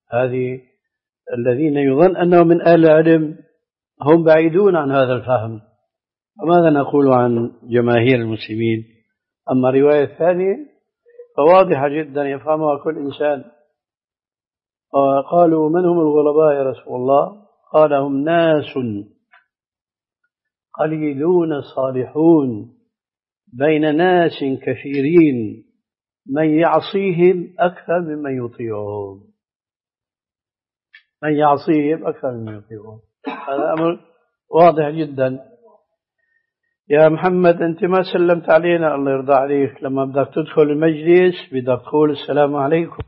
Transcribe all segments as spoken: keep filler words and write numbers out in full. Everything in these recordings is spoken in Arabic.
هذه الذين يظن أنهم من أهل العلم هم بعيدون عن هذا الفهم. وماذا نقول عن جماهير المسلمين؟ أما الرواية الثانية فواضحة جدا يفهمها كل إنسان. قالوا من هم الغرباء يا رسول الله؟ قال هم ناس قليلون صالحون بين ناس كثيرين من يعصيهم أكثر ممن يطيعهم. من يعصيهم أكثر ممن يطيعهم، هذا أمر واضح جدا. يا محمد أنت ما سلمت علينا، الله يرضى عليك، لما بدك تدخل المجلس بدك تقول السلام عليكم.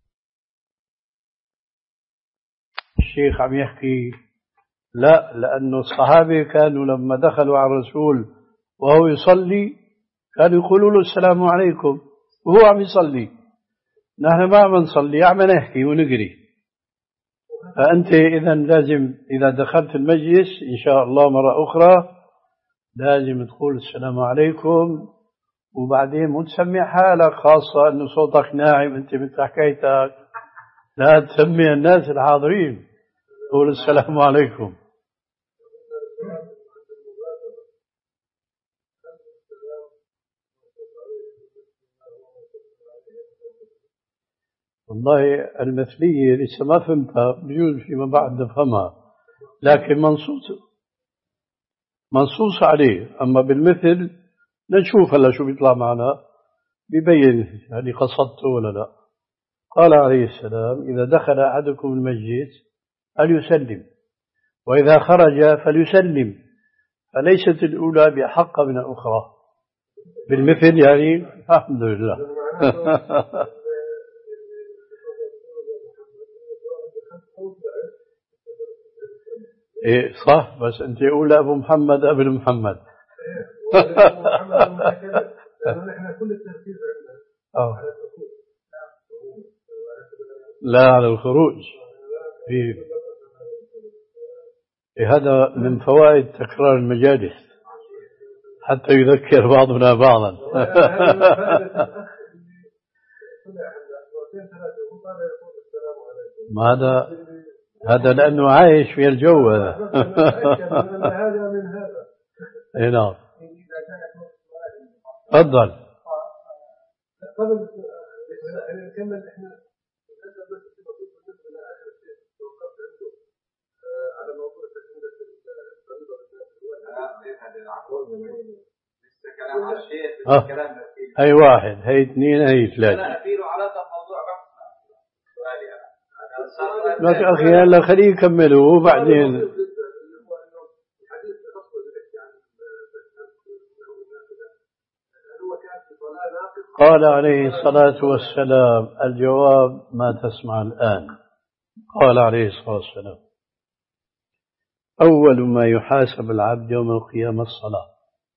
الشيخ عم يحكي لا، لأنه الصحابة كانوا لما دخلوا على الرسول وهو يصلي كانوا يقولوا له السلام عليكم وهو عم يصلي. نحن ما عم نصلي، عم نحكي ونقري. فأنت إذا لازم إذا دخلت المجلس إن شاء الله مرة أخرى لازم تقول السلام عليكم، وبعدين متسمع حالك، خاصة أنه صوتك ناعم أنت مثل حكايتك، لا تسمي الناس الحاضرين، قول السلام عليكم. والله المثلية لسه ما فهمتها، بجوز فيما بعد نفهمها، لكن منصوص منصوص عليه. أما بالمثل نشوف هلا شو بيطلع معنا، بيبين هل قصدته ولا لا. قال عليه السلام إذا دخل أحدكم المسجد فليسلم، وإذا خرج فليسلم، فليست الأولى بأحق من الأخرى. بالمثل يعني الحمد لله. إيه صح، بس أنت أولى أبو محمد ابن محمد. لا على الخروج. إيه هذا من فوائد تكرار المجالس حتى يذكر بعضنا بعضا. ما هذا هذا لأنه عايش في الجو هذا. هذا من هذا. إيه نعم. تفضل. قبل نكمل إحنا على موضوع الكلام. هي واحد، هي اثنين، هي ثلاثة. لك أخي هلا خليه يكمله وبعدين. قال عليه الصلاة والسلام الجواب ما تسمع الآن. قال عليه الصلاة والسلام أول ما يحاسب العبد يوم القيامة الصلاة،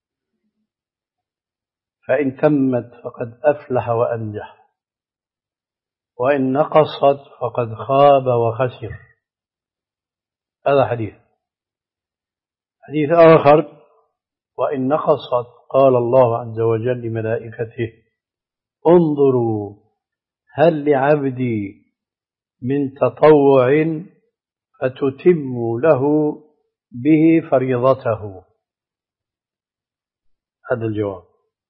فإن تمت فقد أفلح وأنجح، وإن نقصت فقد خاب وخسر. هذا حديث. حديث آخر وإن نقصت قال الله عز وجل لملائكته انظروا هل لعبدي من تطوع فتتم له به فريضته. هذا الجواب.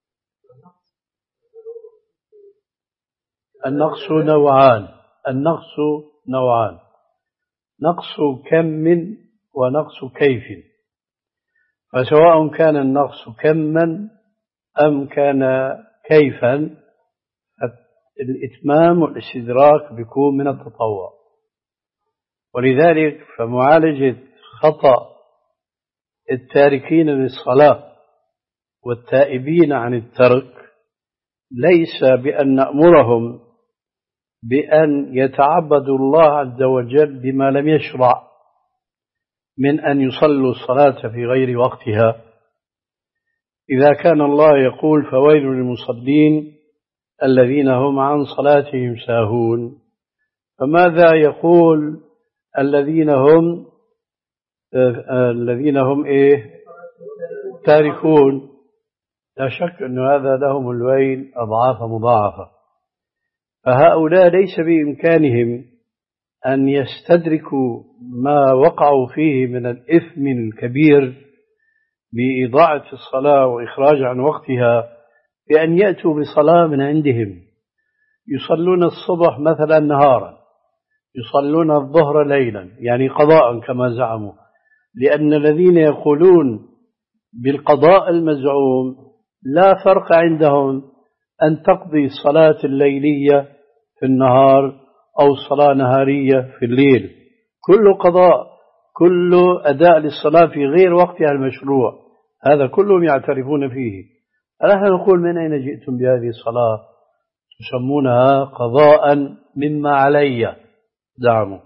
النقص نوعان، النقص نوعان، نقص كم ونقص كيف. فسواء كان النقص كما أم كان كيفا الإتمام والاستدراك بيكون من التطوع. ولذلك فمعالجة خطأ التاركين للصلاة والتائبين عن الترك ليس بأن نأمرهم بأن يتعبدوا الله عز وجل بما لم يشرع من أن يصلوا الصلاة في غير وقتها. إذا كان الله يقول فويل للمصلين الذين هم عن صلاتهم ساهون، فماذا يقول الذين هم آه الذين هم إيه تاركون؟ لا شك أن هذا لهم الويل أضعاف مضاعفة. فهؤلاء ليس بإمكانهم أن يستدركوا ما وقعوا فيه من الإثم الكبير بإضاعة الصلاة وإخراج عن وقتها بأن يأتوا بصلاة من عندهم، يصلون الصبح مثلا نهارا، يصلون الظهر ليلا، يعني قضاء كما زعموا، لأن الذين يقولون بالقضاء المزعوم لا فرق عندهم أن تقضي الصلاة الليلية في النهار أو صلاة نهارية في الليل، كل قضاء، كل أداء للصلاة في غير وقتها المشروع، هذا كلهم يعترفون فيه. نحن نقول من أين جئتم بهذه الصلاة تسمونها قضاء مما علي؟ زعموا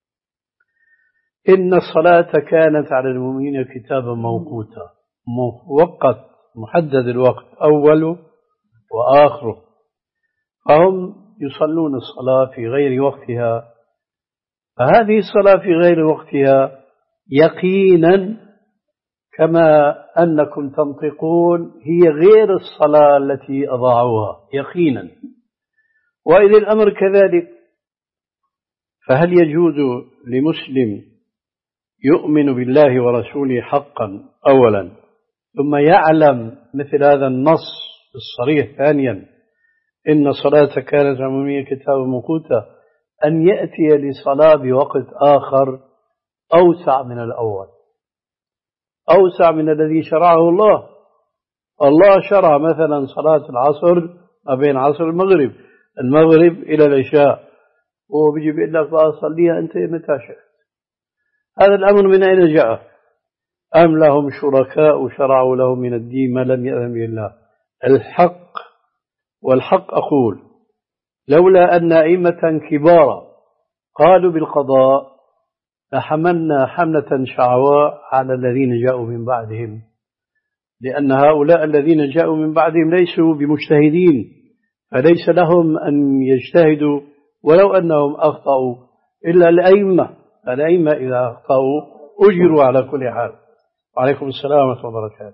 إن الصلاة كانت على المؤمنين كتابا موقوتا، موقت، محدد الوقت أوله وآخره، فهم يصلون الصلاة في غير وقتها. فهذه الصلاة في غير وقتها يقينا كما أنكم تنطقون هي غير الصلاة التي أضاعوها يقينا. وإذا الأمر كذلك فهل يجوز لمسلم يؤمن بالله ورسوله حقا أولا ثم يعلم مثل هذا النص الصريح ثانيا إن الصلاة كانت عمومية كتاب موقوتا أن يأتي لصلاة بوقت آخر أوسع من الأول، أوسع من الذي شرعه الله؟ الله شرع مثلا صلاة العصر ما بين عصر المغرب المغرب إلى العشاء، وهو بيجي بيقول لك بقى صليها أنت متى شئت. هذا الأمر من أين جاء؟ أم لهم شركاء شرعوا لهم من الدين ما لم يأذن به الله؟ الحق والحق أقول لولا أن أئمة كبارا قالوا بالقضاء لحملنا حملة شعواء على الذين جاءوا من بعدهم، لأن هؤلاء الذين جاءوا من بعدهم ليسوا بمجتهدين، فليس لهم أن يجتهدوا ولو أنهم أخطأوا، إلا الأئمة، الأئمة إذا أخطأوا أجروا على كل حال. وعليكم السلام ورحمة الله وبركاته.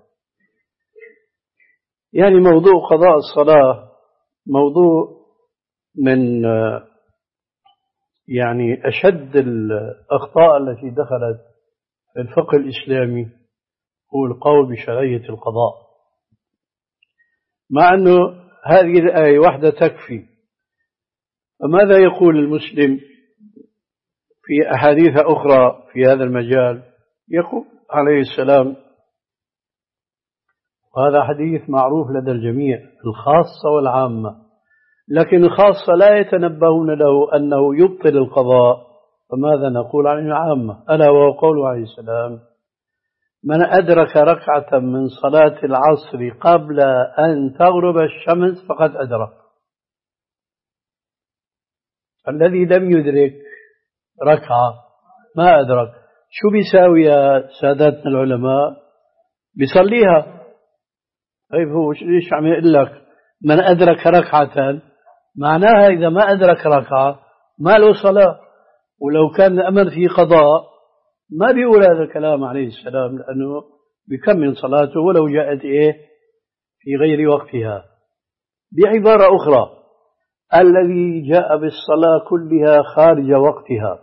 يعني موضوع قضاء الصلاة موضوع من يعني أشد الأخطاء التي دخلت في الفقه الإسلامي هو القول بشرعية القضاء، مع أنه هذه الآية واحدة تكفي. فماذا يقول المسلم في أحاديث أخرى في هذا المجال؟ يقول عليه السلام، وهذا حديث معروف لدى الجميع الخاصة والعامة، لكن الخاصة لا يتنبهون له أنه يبطل القضاء، فماذا نقول عن العامة؟ ألا وهو قوله عليه السلام: من أدرك ركعة من صلاة العصر قبل أن تغرب الشمس فقد أدرك. الذي لم يدرك ركعة ما أدرك، شو بيساوي يا ساداتنا العلماء؟ بيصليها. طيب هو ليش عم يقول لك من أدرك ركعة؟ معناها إذا ما أدرك ركعة ما له صلاة، ولو كان الأمر في قضاء ما بيقول هذا الكلام عليه السلام، لأنه بيكمل صلاته ولو جاءت إيه في غير وقتها. بعبارة أخرى، الذي جاء بالصلاة كلها خارج وقتها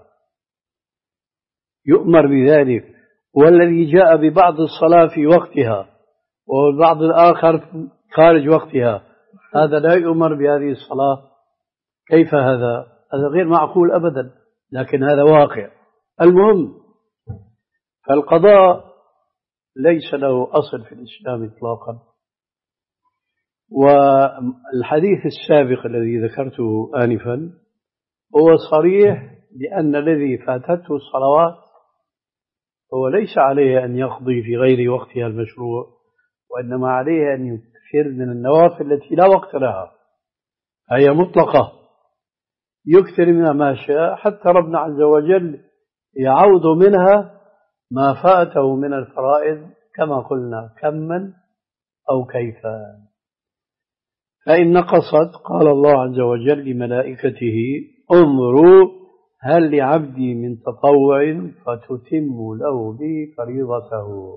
يؤمر بذلك، والذي جاء ببعض الصلاة في وقتها والبعض الآخر خارج وقتها هذا لا يؤمر بهذه الصلاة. كيف هذا؟ هذا غير معقول أبدا، لكن هذا واقع. المهم، فالقضاء ليس له أصل في الإسلام إطلاقا. والحديث السابق الذي ذكرته آنفا هو صريح بأن الذي فاتته الصلوات هو ليس عليه أن يقضي في غير وقتها المشروع، وإنما عليه أن يكثر من النوافل التي لا وقت لها، هي مطلقة، يكثر منها ما شاء حتى ربنا عز وجل يعوض منها ما فاته من الفرائض كما قلنا كما أو كيفا. فإن نقصت قال الله عز وجل لملائكته: انظروا هل لعبدي من تطوع فتتم له به فريضته.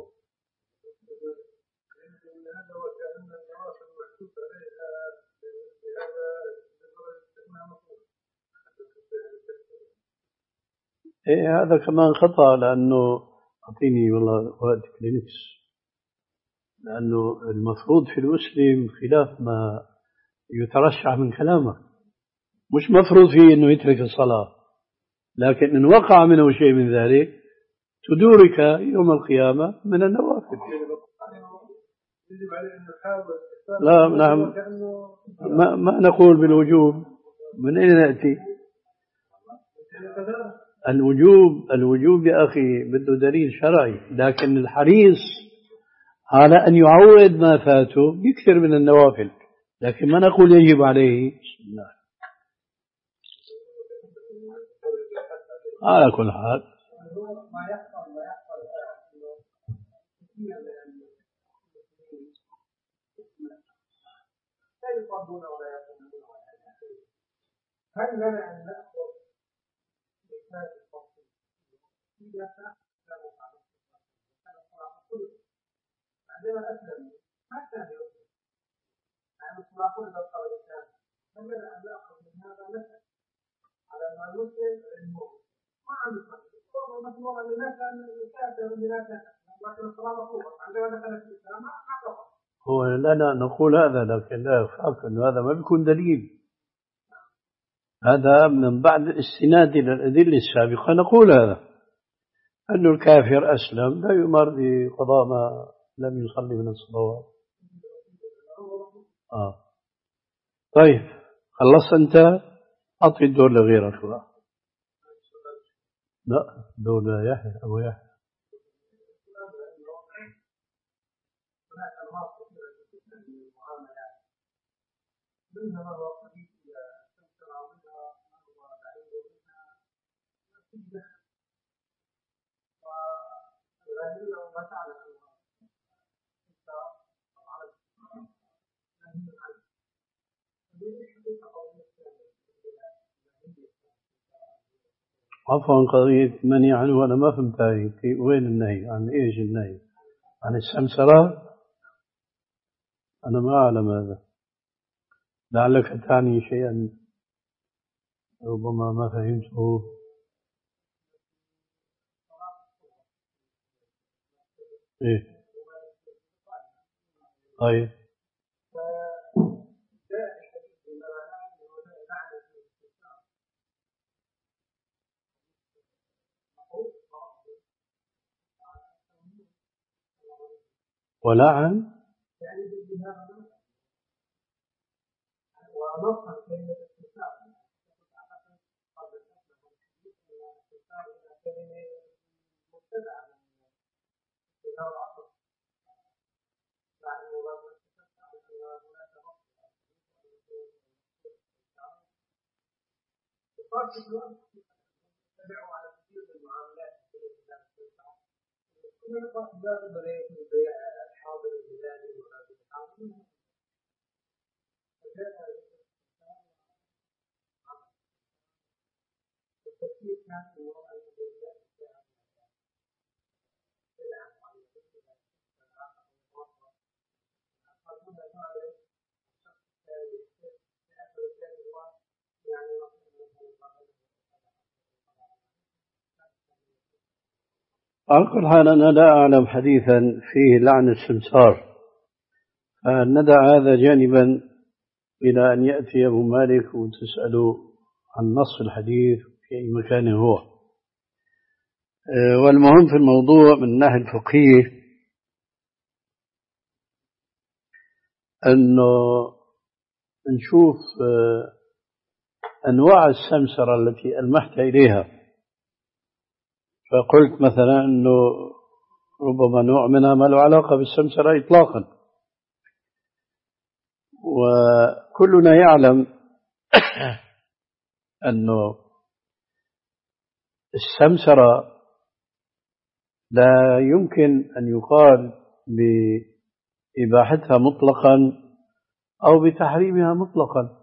إيه هذا كمان خطأ، لأنه أعطيني والله وقت كلينكس، لأنه المفروض في المسلم خلاف ما يترشح من كلامه، مش مفروض فيه أنه يترك الصلاة، لكن إن وقع منه شيء من ذلك تدورك يوم القيامة من النوافل. لا نعم، ما, ما نقول بالوجوب، من أين نأتي الوجوب؟ الوجوب يا أخي بده دليل شرعي، لكن الحريص على أن يعوض ما فاته يكثر من النوافل، لكن ما نقول يجب عليه. بسم الله. على كل حال هل لنا أن نأخذ بإسناد الفصل إذا فأسلموا عندما أسلموا ما كان يؤمن يعني الصلاحون إذا قال الإسلام هل لنا أن نأخذ من هذا مثل على ما يسلم علمه ما عنده صلاة مسموعة لناس أن الكافر لناس لكن الصلاة مطلوبة عندما دخلت الإسلام ما أعتقد. هو لنا نقول هذا، لكن لا يخاف أن هذا ما بيكون دليل، هذا من بعد الاستناد إلى الأدلة السابقة نقول هذا أن الكافر أسلم لا يؤمر بقضاء ما لم يصلي من الصلوات. آه. طيب خلصت أنت، أعطي الدور لغيرك بقى. لا دور يحيى أبو يحيى. عفوا قضية مني عنه أنا ما فهمتها، وين النهي؟ عن إيش النهي؟ عن السمسرة؟ أنا ما أعلم هذا، لعلك تعني شيئا ربما ما فهمته. إيه طيب ولعن على كل حال أنا لا أعلم حديثا فيه لعن السمسار، فندع هذا جانبا إلى أن يأتي أبو مالك وتسأله عن نص الحديث في أي مكان هو. والمهم في الموضوع من الناحية الفقهية أنه نشوف أنواع السمسرة التي ألمحت إليها، فقلت مثلا أنه ربما نوع منها ما له علاقة بالسمسرة إطلاقا، وكلنا يعلم أنه السمسرة لا يمكن أن يقال بإباحتها مطلقا أو بتحريمها مطلقا.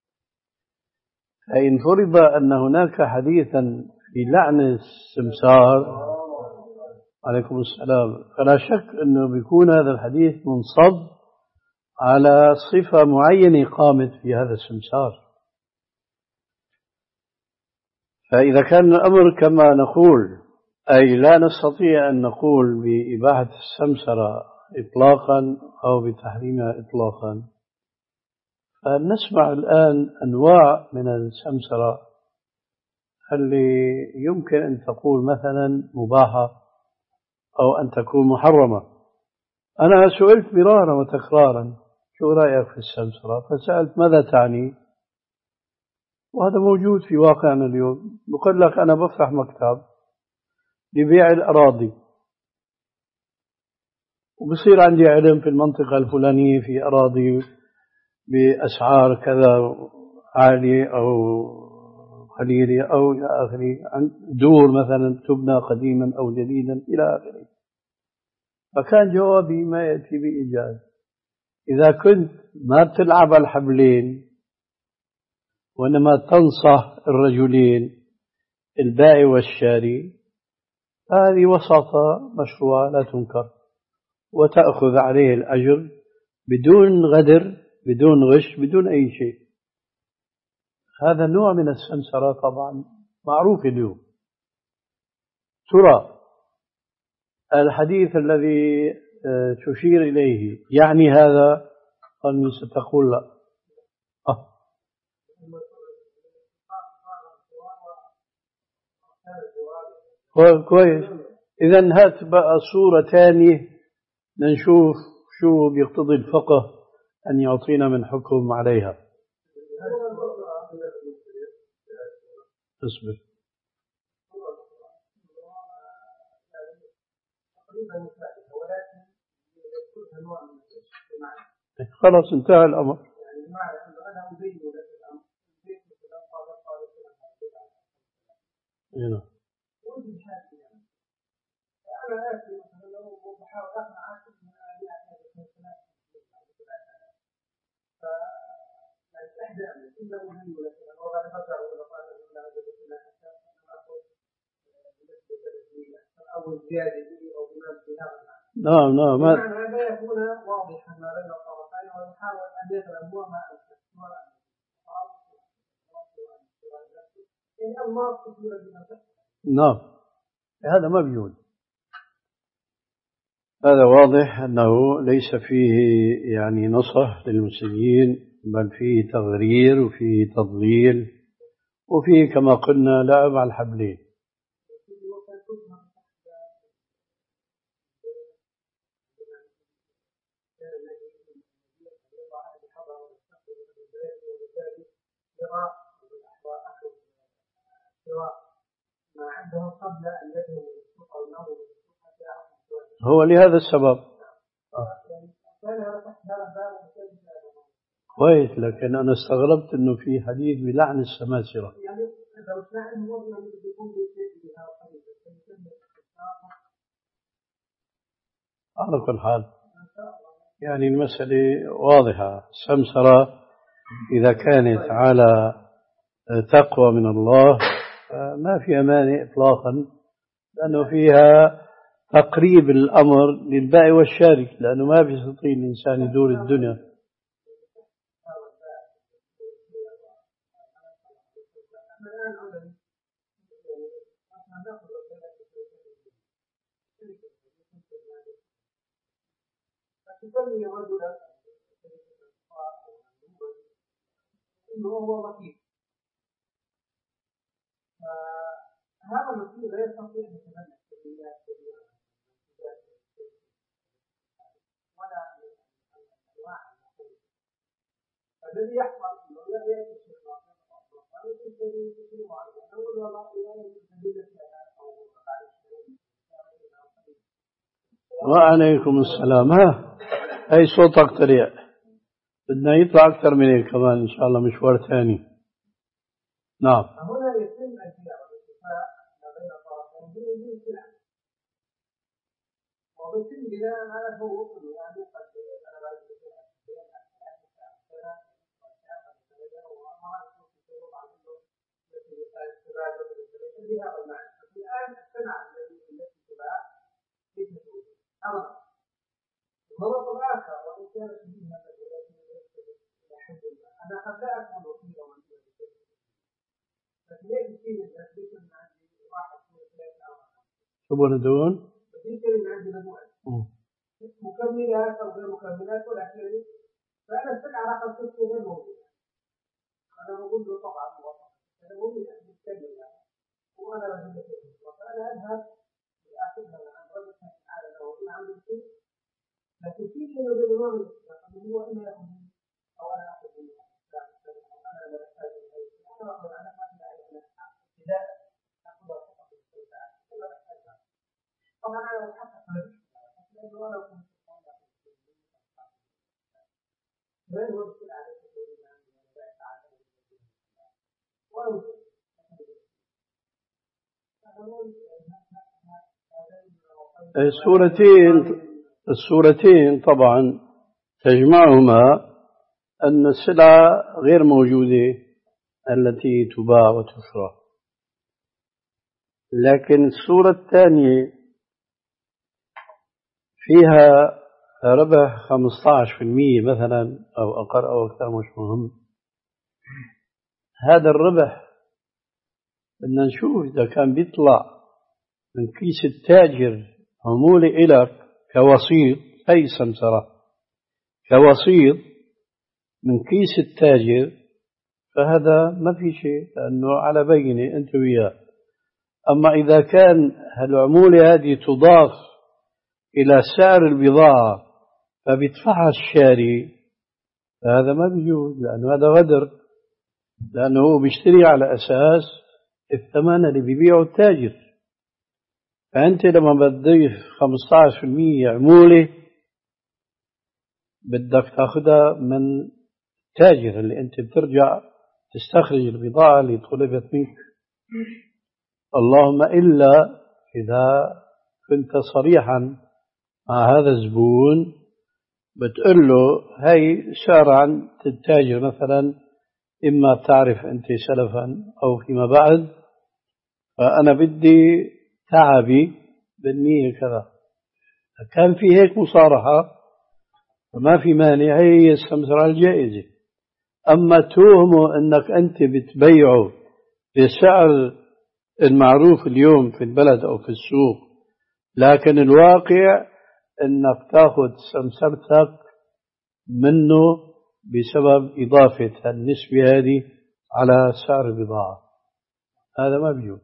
فإن فرض أن هناك حديثا في لعن السمسار عليكم السلام، فلا شك أنه بيكون هذا الحديث منصب على صفة معينة قامت في هذا السمسار. فإذا كان الأمر كما نقول، أي لا نستطيع أن نقول بإباحة السمسرة إطلاقا أو بتحريمها إطلاقا، فنسمع الآن أنواع من السمسرة اللي يمكن أن تقول مثلا مباحة أو أن تكون محرمة. أنا سئلت مرارا وتكرارا شو رأيك في السمسرة، فسألت ماذا تعني، وهذا موجود في واقعنا اليوم. بقول لك أنا بفتح مكتب لبيع الأراضي، وبصير عندي علم في المنطقة الفلانية في أراضي بأسعار كذا عالية أو قليلة أو إلى آخره، عن دور مثلا تبنى قديما أو جديدا إلى آخره. فكان جوابي ما يأتي بإيجاز. إذا كنت ما تلعب الحبلين وإنما تنصح الرجلين البائع والشاري، هذه وساطة مشروعة لا تنكر، وتأخذ عليه الأجر بدون غدر بدون غش بدون أي شيء. هذا نوع من السمسرة طبعا معروف اليوم. ترى الحديث الذي تشير إليه يعني هذا؟ قال ستقول لا. أه. كويس. إذن هات بقى صورة ثانية نشوف شو بيقتضي الفقه أن يعطينا من حكم عليها. اصبر. خلاص انتهى الأمر. هنا. نعم نعم. ما لا يكون واضحا ما بين الطرفين ويحاول أن يفهم هو ما نعم. هذا ما بيقول. هذا واضح أنه ليس فيه يعني نصح للمسلمين، بل فيه تغرير وفيه تضليل وفيه كما قلنا لعب على الحبلين. هو لهذا السبب كويس، لكن أنا استغربت أنه في حديث بلعن السماسرة. على كل حال يعني المسألة واضحة. السمسرة إذا كانت على تقوى من الله ما في أمان إطلاقا، لأنه فيها تقريب الأمر للبائع والشاري، لأنه ما بيستطيع الإنسان يدور الدنيا. هذا المسؤول لا يستطيع أن يتملك ولا أنواع الذي يحصل أنه لا يأتي الشيء وعليكم السلام. ها أي صوتك طريق، بدنا يطلع أكثر من هيك كمان إن شاء الله مشوار ثاني. نعم. هنا يتم البيع والاتفاق ما بين الطرفين بدون سلع، وبيتم بناء على حقوق يعني قد أنا بعد الآن السلع التي تباع الغلط الآخر وإن كانت منها أنا قد لا أكون وكيلا لكن ليس فيه شو بردون؟ في كلمة عندي مجموعة مكملات أو غير مكملات والأكل فأنا السلعة رقم ستة غير موجودة. أنا بقول له طبعا موافق. أنا بقول له أحد يتكلم وأنا رجل كثير فأنا أذهب لأخذها عن رجل على لو عندي شيء لكن في شيء يوجد ما من هو إما يأخذ أو أنا أخذ منه أنا لا أحتاج إليه أنا أخذ أنا ما في داعي إذا أخذ طبعا أنا أتحقق من لأنه أنا كنت ما هو السلعة التي تريد أن ولو السورتين السورتين طبعا تجمعهما أن السلعة غير موجودة التي تباع وتشرى، لكن السورة الثانية فيها ربح خمسة عشر بالمئة مثلا أو أقل أو أكثر، مش مهم. هذا الربح بدنا نشوف إذا كان بيطلع من كيس التاجر عمولة إلك كوسيط، أي سمسرة كوسيط من كيس التاجر، فهذا ما في شيء لأنه على بينة أنت وياه. أما إذا كان العمولة هذه تضاف إلى سعر البضاعة فبيدفعها الشاري، فهذا ما بيجوز لأنه هذا غدر، لأنه هو بيشتري على أساس الثمن اللي بيبيعه التاجر. فأنت لما بتضيف خمسة عشر بالمئة عمولة بدك تأخذها من التاجر اللي أنت بترجع تستخرج البضاعة اللي طلبت منك، اللهم إلا إذا كنت صريحا مع هذا الزبون بتقول له هاي سعر عن التاجر مثلا، إما بتعرف أنت سلفا أو فيما بعد، فأنا بدي تعبي بالمية كذا. كان في هيك مصارحة فما في مانع، هي السمسرة الجائزة. أما توهمه أنك أنت بتبيعه بسعر المعروف اليوم في البلد أو في السوق، لكن الواقع أنك تأخذ سمسرتك منه بسبب إضافة النسبة هذه على سعر البضاعة، هذا ما بيجوز.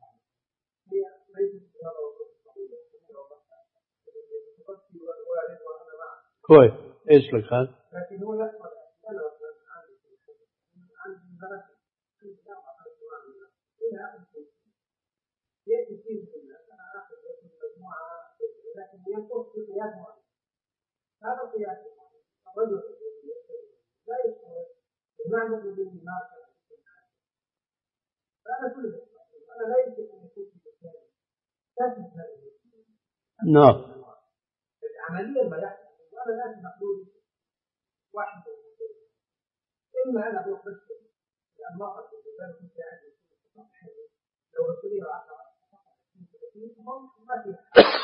كويس، إيش لك هذا؟ لكن هو يحصل يأتي فيه أنا آخذ مجموعة لكن ينقص في قياس معين، هذا قياس الرجل لا يشتغل بمعنى الذي ما فأنا كل أنا لا يمكن أن يكون في مكان ثابت هذه نعم عمليا ما يحصل. وأنا الآن مقبول واحد إما أنا أروح بس الأنماط اللي كنت عندي لو رسولي وعشرة ما في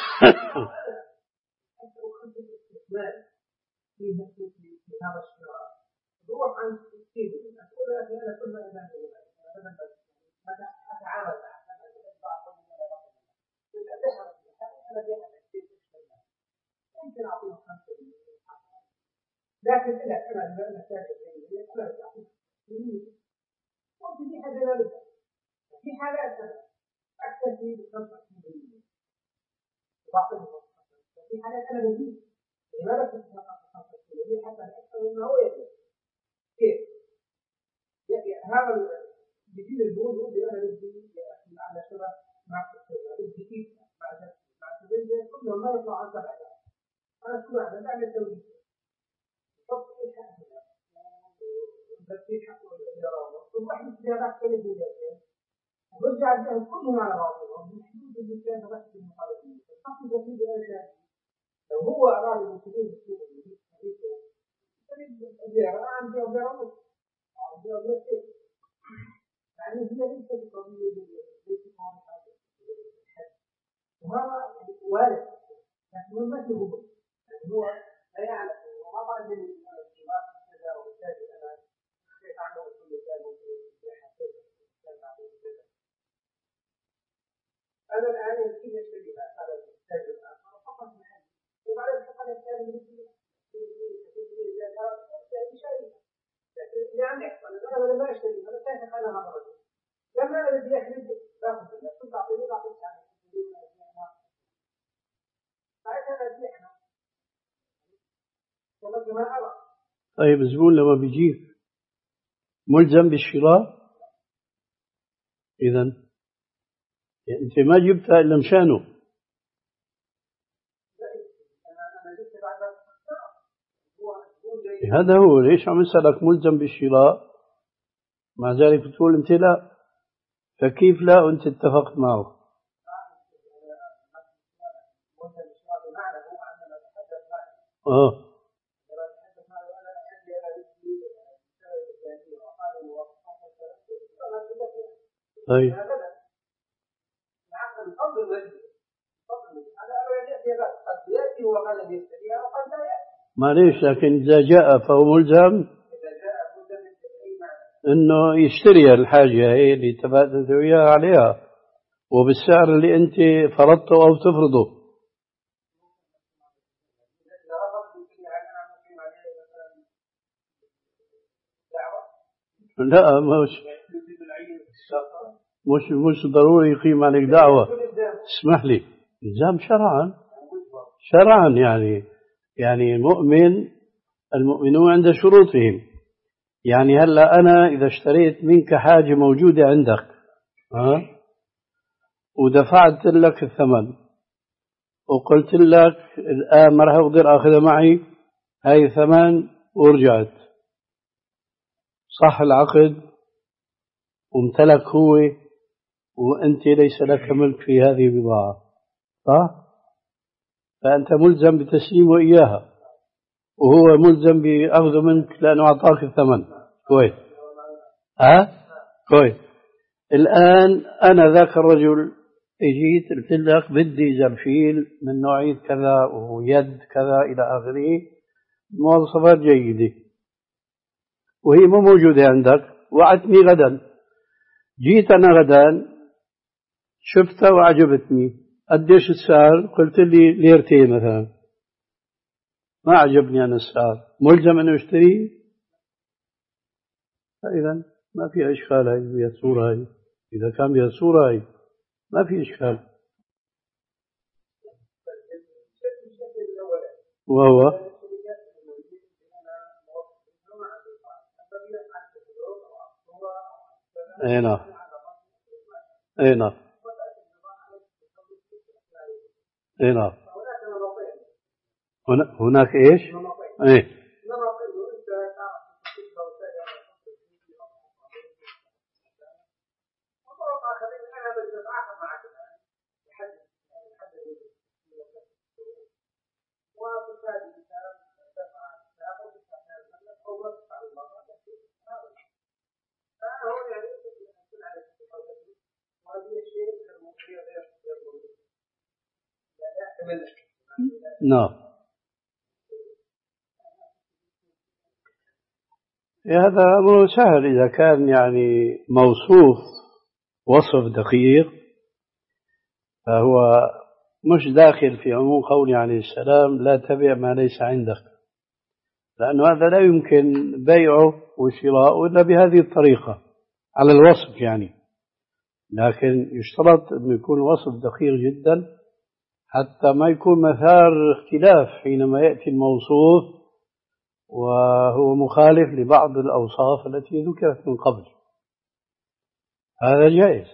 استثناء في في هذا الشراء روح عن كثير أقول لك أنا كل ما أنا أنا أتعامل ممكن أعطيه خمسة لكن إذا كان المساجد لا تعطيه ممكن في حاجة لا في حالات أكثر في خمسة وعشرين في حالات أنا بجيب لماذا تتنقص خمسة وعشرين حتى أكثر مما هو يجب كيف؟ يعني هذا بيجيب البول يقول أنا بدي على شبه مع بدي كيف بعد بعد ذلك كلهم ما يطلع عن سبعة أنا أسمع هذا بعمل توجيه حط إيش حقه بس إيش حقه الإدارة ثم واحد السيارات كل الدنيا ورجع بهم كلهم على بعضهم بالحدود اللي كان بحث المخالفين الحق الجديد الأشياء لو هو أراد المسلمين بالسوق الزيارة عن جواب عمر عن جواب نفسه يعني هي ليست قضية ليست قضية وهذا وارد لكن هو ما هو يعني هو لا يعلم وما بعد من الجواب كذا وبالتالي أنا كيف أعلم كل ذلك ممكن يحصل أنا الآن يمكن يشتري يعني أنا لما أشتري أنا كيف أنا هذا الرجل لما أنا بدي أحلب باخذ منه كنت أعطيني بعطيك يعني ساعتها نسيحنا والله ما أرى. طيب الزبون لما بيجيك ملزم بالشراء إذن أنت ما جبتها إلا مشانه. هذا هو ليش عم يسألك ملزم بالشراء مع ذلك تقول أنت لا، فكيف لا أنت اتفقت معه؟ آه طيب معليش، لكن إذا جاء فهو ملزم إنه يشتري الحاجة هي اللي تبادلت وياها عليها وبالسعر اللي أنت فرضته أو تفرضه. لا مش مش مش ضروري يقيم عليك دعوة. اسمح لي، إلزام شرعا شرعا يعني يعني المؤمن المؤمنون عند شروطهم. يعني هلا أنا إذا اشتريت منك حاجة موجودة عندك ها ودفعت لك الثمن وقلت لك الآن ما راح أقدر أخذها معي، هاي ثمن ورجعت، صح العقد وامتلك هو وأنت ليس لك ملك في هذه البضاعة، صح؟ فأنت ملزم بتسليمه إياها وهو ملزم بأخذه منك لأنه أعطاك الثمن. كويس ها كويس. الآن أنا ذاك الرجل اجيت قلت لك بدي زرفيل من نوعية كذا ويد كذا إلى آخره، مواصفات جيدة، وهي مو موجودة عندك، وعدتني غدا، جيت أنا غدا شفتها وعجبتني، قديش السعر؟ قلت لي ليرتين مثلا، ما عجبني أنا السعر، ملزم أن أشتري؟ فإذا ما في إشكال، هاي بها الصورة، هاي إذا كان بها الصورة هاي ما في إشكال. وهو اي نعم اي نعم اي نعم هناك ايش؟ ايه نعم. هذا أمر سهل إذا كان يعني موصوف وصف دقيق، فهو مش داخل في عموم قول عليه السلام لا تبع ما ليس عندك، لأنه هذا لا يمكن بيعه وشراؤه إلا بهذه الطريقة على الوصف يعني. لكن يشترط أن يكون الوصف دقيق جدا حتى ما يكون مثار اختلاف حينما يأتي الموصوف وهو مخالف لبعض الأوصاف التي ذكرت من قبل. هذا جائز.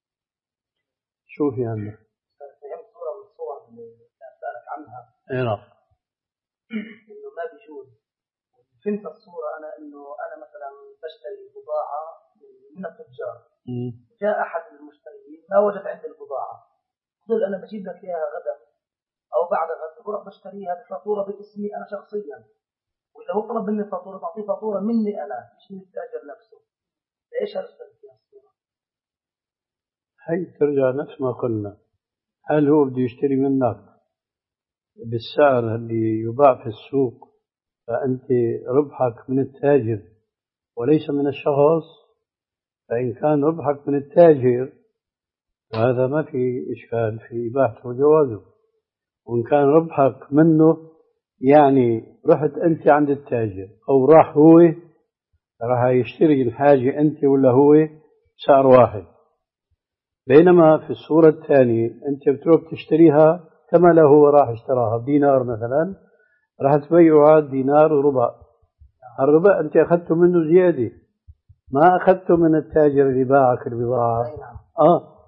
شوفي عندك فهمت صورة من الصور اللي سألت عنها. اي نعم. إنه ما بيجوز. فهمت الصورة أنا إنه أنا مثلا بشتري بضاعة من التجار، جاء أحد المشترين ما وجد عندي البضاعة، قل أنا بجيب لك إياها غدا أو بعد غد، بروح بشتريها بفاتورة باسمي أنا شخصيا، وإذا هو طلب مني فاتورة بعطيه فاتورة مني أنا مش من التاجر نفسه. إيش هالصورة فيها الصورة؟ هي ترجع نفس ما قلنا، هل هو بده يشتري منك بالسعر اللي يباع في السوق فأنت ربحك من التاجر وليس من الشخص؟ فإن كان ربحك من التاجر وهذا ما في إشكال في إباحته وجوازه، وإن كان ربحك منه يعني رحت أنت عند التاجر أو راح هو راح يشتري الحاجة أنت ولا هو سعر واحد، بينما في الصورة الثانية أنت بتروح تشتريها كما لو هو راح اشتراها بدينار مثلا، راح تبيعها دينار وربع، الربع أنت أخذته منه زيادة، ما أخذته من التاجر اللي باعك البضاعة. آه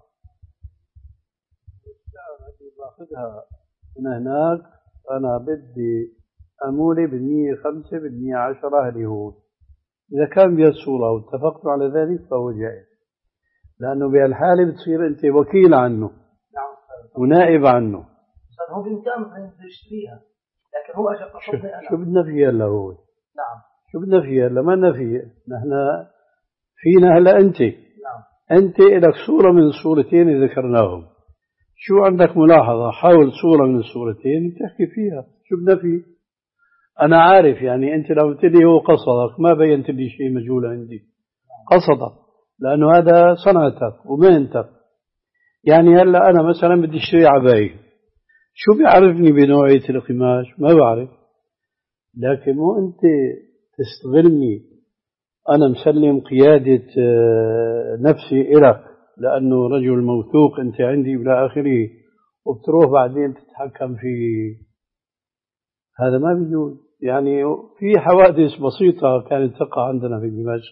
باخذها من هناك، أنا بدي أمولي بالمية خمسة بالمية عشرة اللي هو، إذا كان بهالصورة واتفقتوا على ذلك فهو جائز، لأنه بهالحالة بتصير أنت وكيل عنه ونائب عنه. هو بإمكانه أن يشتريها، لكن هو أجل قصدني أنا. شو بدنا فيها هلا هو؟ نعم. شو بدنا فيها هلا؟ ما لنا فيها، نحن فينا هلا أنت. نعم. أنت لك صورة من الصورتين اللي ذكرناهم، شو عندك ملاحظة؟ حاول صورة من الصورتين تحكي فيها شو بدنا فيه. أنا عارف يعني أنت لو قلت لي هو قصدك ما بينت لي شيء مجهول عندي، قصدك لأنه هذا صنعتك ومهنتك. يعني هلا أنا مثلا بدي اشتري عباية، شو بيعرفني بنوعية القماش؟ ما بعرف، لكن مو أنت تستغلني أنا مسلم قيادة نفسي إلك لأنه رجل موثوق أنت عندي إلى آخره، وبتروح بعدين تتحكم في هذا، ما بيجوز. يعني في حوادث بسيطة كانت تقع عندنا في دمشق،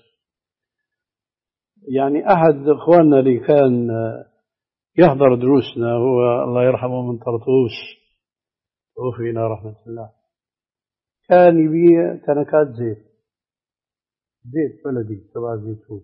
يعني أحد إخواننا اللي كان يحضر دروسنا هو الله يرحمه من طرطوس وفينا رحمة الله، كان يبيع تنكات زيت، زيت بلدي تبع زيتون،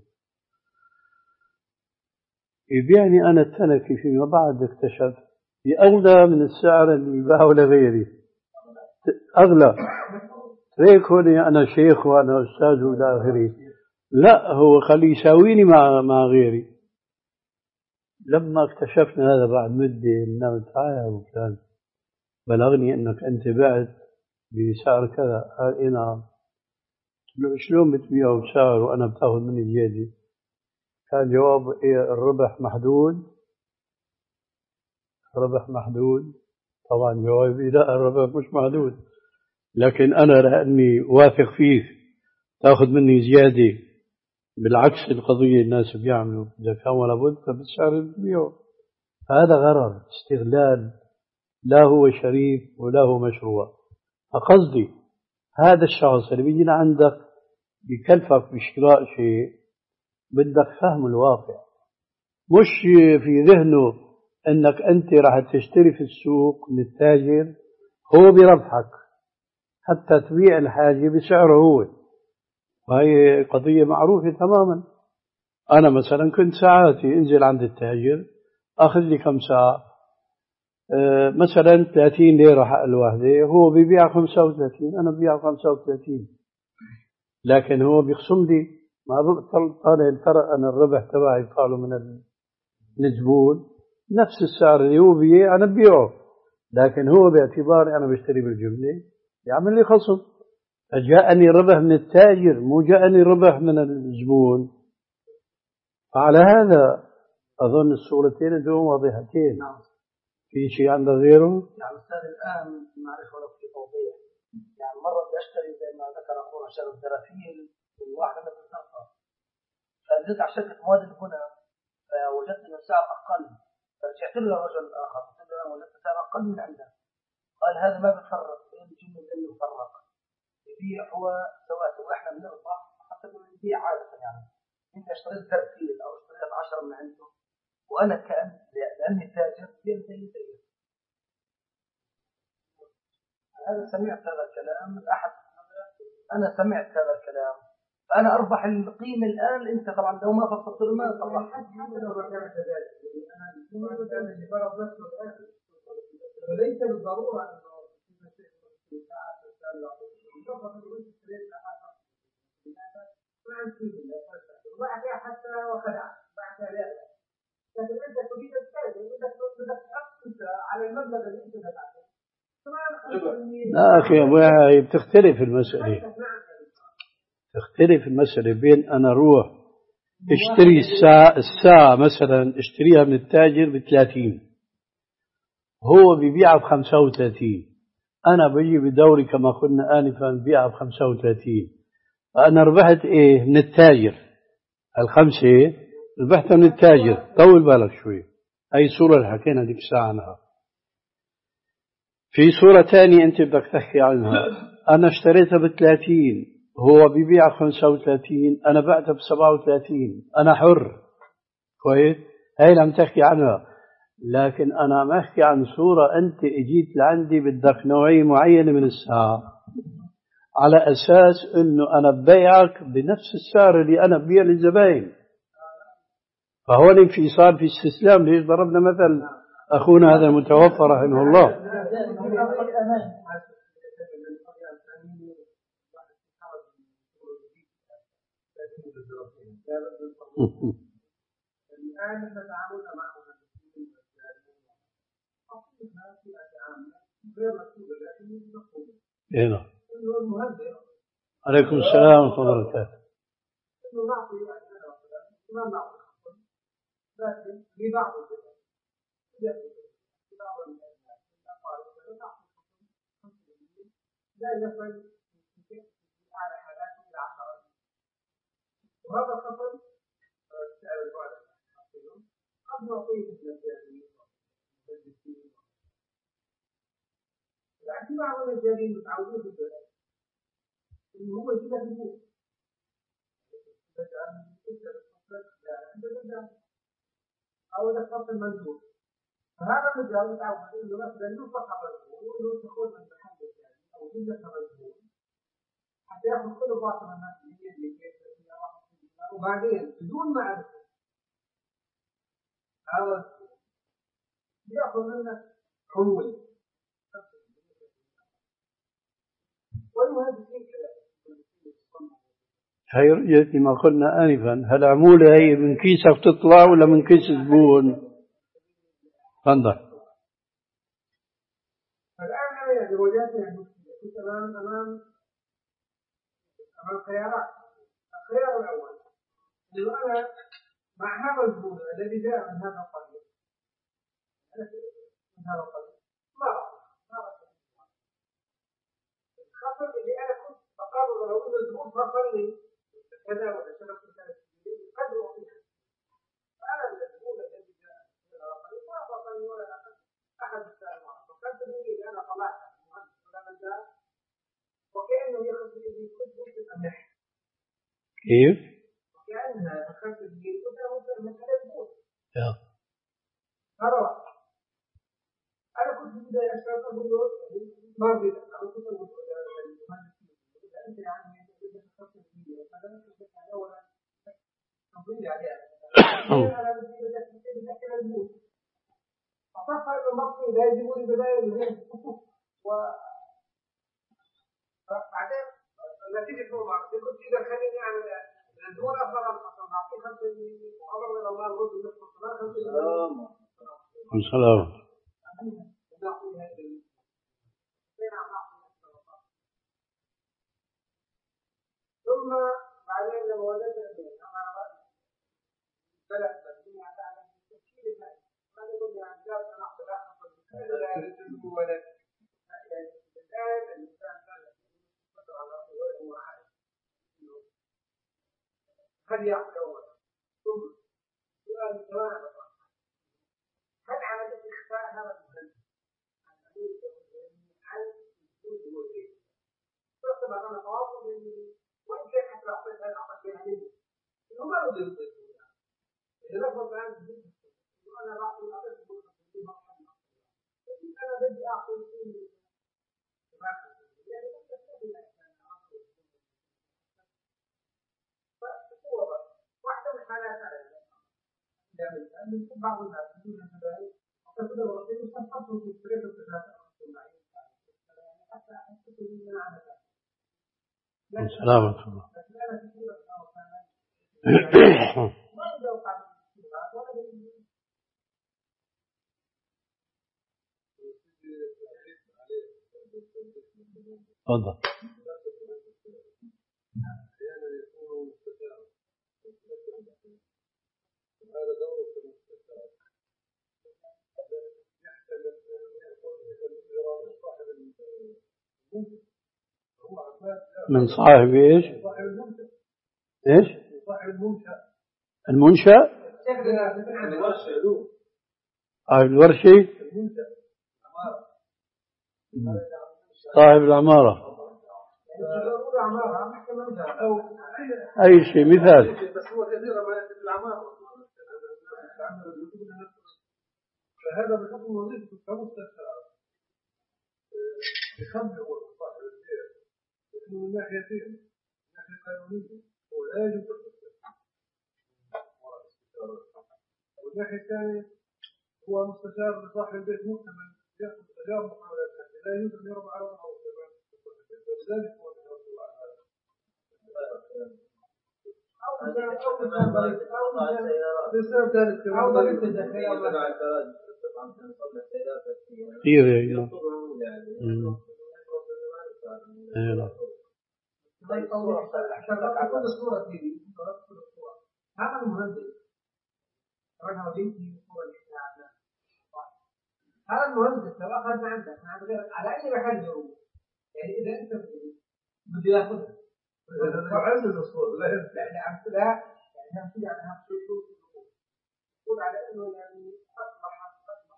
يبيعني أنا التنكي فيما بعد اكتشفت بأغلى من السعر اللي يباعه لغيري، أغلى. ليك هوني أنا شيخ وأنا أستاذ وإلى آخره، لا هو خلي يساويني مع مع غيري. لما اكتشفنا هذا بعد مدة إنه تعالى وكان بلغني أنك أنت بعت بسعر كذا، قال إيه نعم. شلون بتبيعه بسعر وأنا بتاخذ مني زيادة؟ كان جواب إيه الربح محدود. الربح محدود طبعا جوابي لا الربح مش محدود، لكن أنا لأني واثق فيك تأخذ مني زيادة، بالعكس القضية الناس بيعملوا إذا كان ولا بد فبالسعر بيبيعه. هذا غرر استغلال، لا هو شريف ولا هو مشروع. فقصدي هذا الشخص اللي بيجي عندك بيكلفك بشراء شيء بدك فهم الواقع، مش في ذهنه انك انت راح تشتري في السوق من التاجر هو بربحك حتى تبيع الحاجة بسعره هو، وهي قضية معروفة تماما. أنا مثلا كنت ساعاتي انزل عند التاجر أخذ لي كم ساعة أه مثلا ثلاثين ليرة حق الواحدة، هو بيبيع خمسة وثلاثين أنا ببيع خمسة وثلاثين، لكن هو بيخصم لي، ما بطلع الفرق أنا الربح تبعي يطالع من الزبون نفس السعر اللي هو بيبيع أنا ببيعه، لكن هو باعتباري أنا بشتري بالجملة يعمل لي خصم، فجاءني ربح من التاجر مو جاءني ربح من الزبون. فعلى هذا أظن الصورتين دون واضحتين. نعم. في شيء عندك غيره؟ يعني أستاذ الآن معرفة ولو في توضيح، يعني مرة بشتري زي ما ذكر أخونا شرف درافيل والواحد أنا بالنصر، فنزلت على شركة مواد البناء فوجدت أن السعر أقل، فرجعت له الرجل الآخر قلت له أنا وجدت سعر أقل من عنده، قال هذا ما بتفرق بين الجملة اللي يفرق يبيع هو سواء وإحنا بنربح حتى بنبيع عادة. يعني أنت اشتريت درافيل أو اشتريت عشرة من عنده وأنا كأن لأني تاجر بين زي زي أنا سمعت هذا الكلام من أحد، أنا سمعت هذا الكلام فأنا أربح القيمة الآن. أنت طبعا لو ما فصلت له ما تربح. ليس بالضرورة حتى وخدع لكن أنت تريد الثاني بدك تحط على المبلغ اللي أنت دفعته. لا أخي أبو يحيى بتختلف المسألة، تختلف المسألة بين أنا أروح اشتري الساعة الساعة مثلا اشتريها من التاجر بثلاثين هو بيبيعها بخمسة وثلاثين، أنا بجي بدوري كما قلنا آنفا بيعها بخمسة وثلاثين، فأنا ربحت إيه من التاجر الخمسة، ربحتها من التاجر. طول بالك شوي، هاي صورة اللي حكينا ديك الساعة عنها. في صورة ثانية أنت بدك تحكي عنها، أنا اشتريتها بثلاثين، هو بيبيع خمسة وثلاثين، أنا بعتها بسبعة وثلاثين، أنا حر. كويس، هاي اللي عم تحكي عنها. لكن أنا ما أحكي عن صورة أنت اجيت لعندي بدك نوعية معينة من الساعة على أساس أنه أنا ببيعك بنفس السعر اللي أنا ببيع للزبائن، فهون في صار في استسلام. ليش ضربنا مثل أخونا هذا المتوفى رحمه الله. الآن نحن تعاملنا مع المهندسين غير مكتوبة لكن مفهومة. هنا إنه المهندس عليكم السلام ورحمة الله وبركاته. إنه نعطي أجنبي مثلا ما نعطي، لكن لبعض الجنود لبعض الأقارب لا يصل على حالات إلى عشرة، وهذا الخطر سعر الوالد قد نعطيه مجانين مهندسين. لكن بعض المجانين متعودين في البلد إنه هو كده بيموت بدأ من تلك الفترة لا عند المجال أو الخط المنزول، فهذا المجال متعود إنه مثلا ينفق الرجل وإنه تأخذ من محل الثاني أو جملة الرجل حتى يأخذ كل باطل من الناس اللي يجي وبعدين بدون معرفة هذا يأخذ منك عمولة. والمهندسين كذلك هي رؤيتي ما قلنا آنفا، هالعمولة هي من كيسك تطلع ولا من كيس زبون؟ تفضل. الآن أنا يعني وجدت يعني كنت أمام أمام أمام خيارات. الخيار الأول إنه أنا مع هذا الزبون الذي جاء من هذا القرية من هذا القرية ما ما الخطر اللي أنا كنت أقرر لو إنه الزبون فصلني كذا ولا شبك كذا قد أعطيه. فأنا الزبون الذي جاء من هذا القرية ما فصلني ولا أحد السائلين فقد لي أنا طلعت ولا من جاء وكأنه يأخذ لي كل جزء أمنح. كيف؟ وكأنها أخذت لي كل من هذا الزبون. يا أنا كنت بدي أشتغل أقول له ما أريد أنا كنت أقول له أنت يعني إذا خطرت فيه فأنا كنت أنا ولا أقول عليها أنا بدي بدي بدي أحكي الموت أصفر المصري لا يجيبوا لي بداية و بعدين نتيجة هو معرفة كنت إذا خليني أعمل الدول أفضل أصلا أعطيه خمسة وأمر إلى الله الرد يخلص ما خمسة السلام. ثم بعدين لما وجدت بلد الدنيا على تشكيل المال ما نقول يعني جاب أنا أخذ لا يرد ولد الآن الإنسان كان يقدر على ولد واحد هل يعطي أولا ثم سؤال تماما هل عملت إخفاء هذا المهندس عن وجود الوزير؟ فاكتب أنا تواصل وإن كان حتى أعطيت هذا أعطيت فيها منه إنه ما رد الوزير إذا لفظ عن الوزير أنا بعطي أعطيت الوزير لكن أنا بدي أعطي شيء يعني فهو واحدة من الحالات على لأن بعض الناس يقولون هذا وكذا ورقيق يستنصروا في طريقة التجارة الاجتماعية حتى أحسسوا من عن ذلك. السلام عليكم. لكن أنا كثير أو كان ما لو قاعد الاستيراد ولا تفضل. هذا دور في المستشفى يحتمل أن يكون مثل الإيران صاحب من صاحب إيش؟ صاحب المنشأ. إيش؟ صاحب المنشأ. المنشأ؟ صاحب الورشة؟ صاحب العمارة. أي شيء مثال. بس هو كثيرا ما يأتي في العمارة. فهذا بحكم وظيفته كمستشار يخبر صاحب البيع من ناحيتين، من ناحية قانونية هو لا يجوز الاستشارة، والناحية الثانية هو مستشار لصاحب البيت مؤتمن يأخذ تجارب محاولات حتى لا يجوز أن يرفع على الأرض، ولذلك هو يرفع على هذا. بسبب ذلك أو ضريبة كثير يعني. هذا المهندس رجع بنتي صورة هذا المهندس لو أخذنا عندك على أي محل هو يعني إذا أنت بده يأخذها تعزز الصورة لا لا لا يعني هم كذا هم شو شو يقول على إنه يعني أصبح أصبح